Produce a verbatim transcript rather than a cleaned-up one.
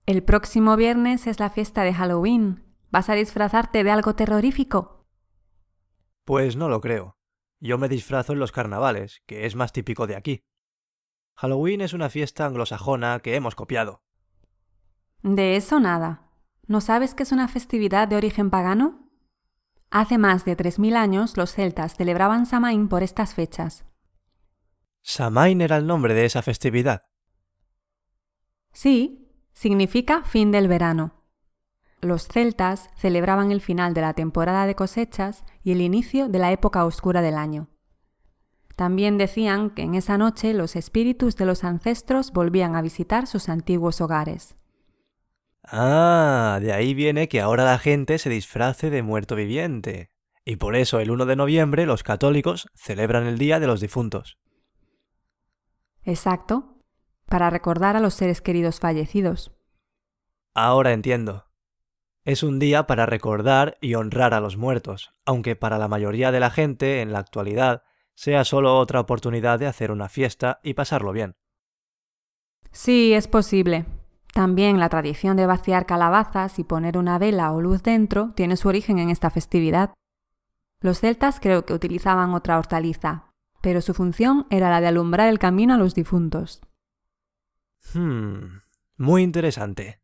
El próximo viernes es la fiesta de Halloween. ¿Vas a disfrazarte de algo terrorífico? Pues no lo creo. Yo me disfrazo en los carnavales, que es más típico de aquí. Halloween es una fiesta anglosajona que hemos copiado. De eso nada. ¿No sabes que es una festividad de origen pagano? Hace más de tres mil años los celtas celebraban Samaín por estas fechas. Samain era el nombre de esa festividad. Sí, significa fin del verano. Los celtas celebraban el final de la temporada de cosechas y el inicio de la época oscura del año. También decían que en esa noche los espíritus de los ancestros volvían a visitar sus antiguos hogares. Ah, de ahí viene que ahora la gente se disfrace de muerto viviente. Y por eso el uno de noviembre los católicos celebran el Día de los Difuntos. Exacto, para recordar a los seres queridos fallecidos. Ahora entiendo. Es un día para recordar y honrar a los muertos, aunque para la mayoría de la gente, en la actualidad, sea solo otra oportunidad de hacer una fiesta y pasarlo bien. Sí, es posible. También la tradición de vaciar calabazas y poner una vela o luz dentro tiene su origen en esta festividad. Los celtas creo que utilizaban otra hortaliza, pero su función era la de alumbrar el camino a los difuntos. Hmm, muy interesante.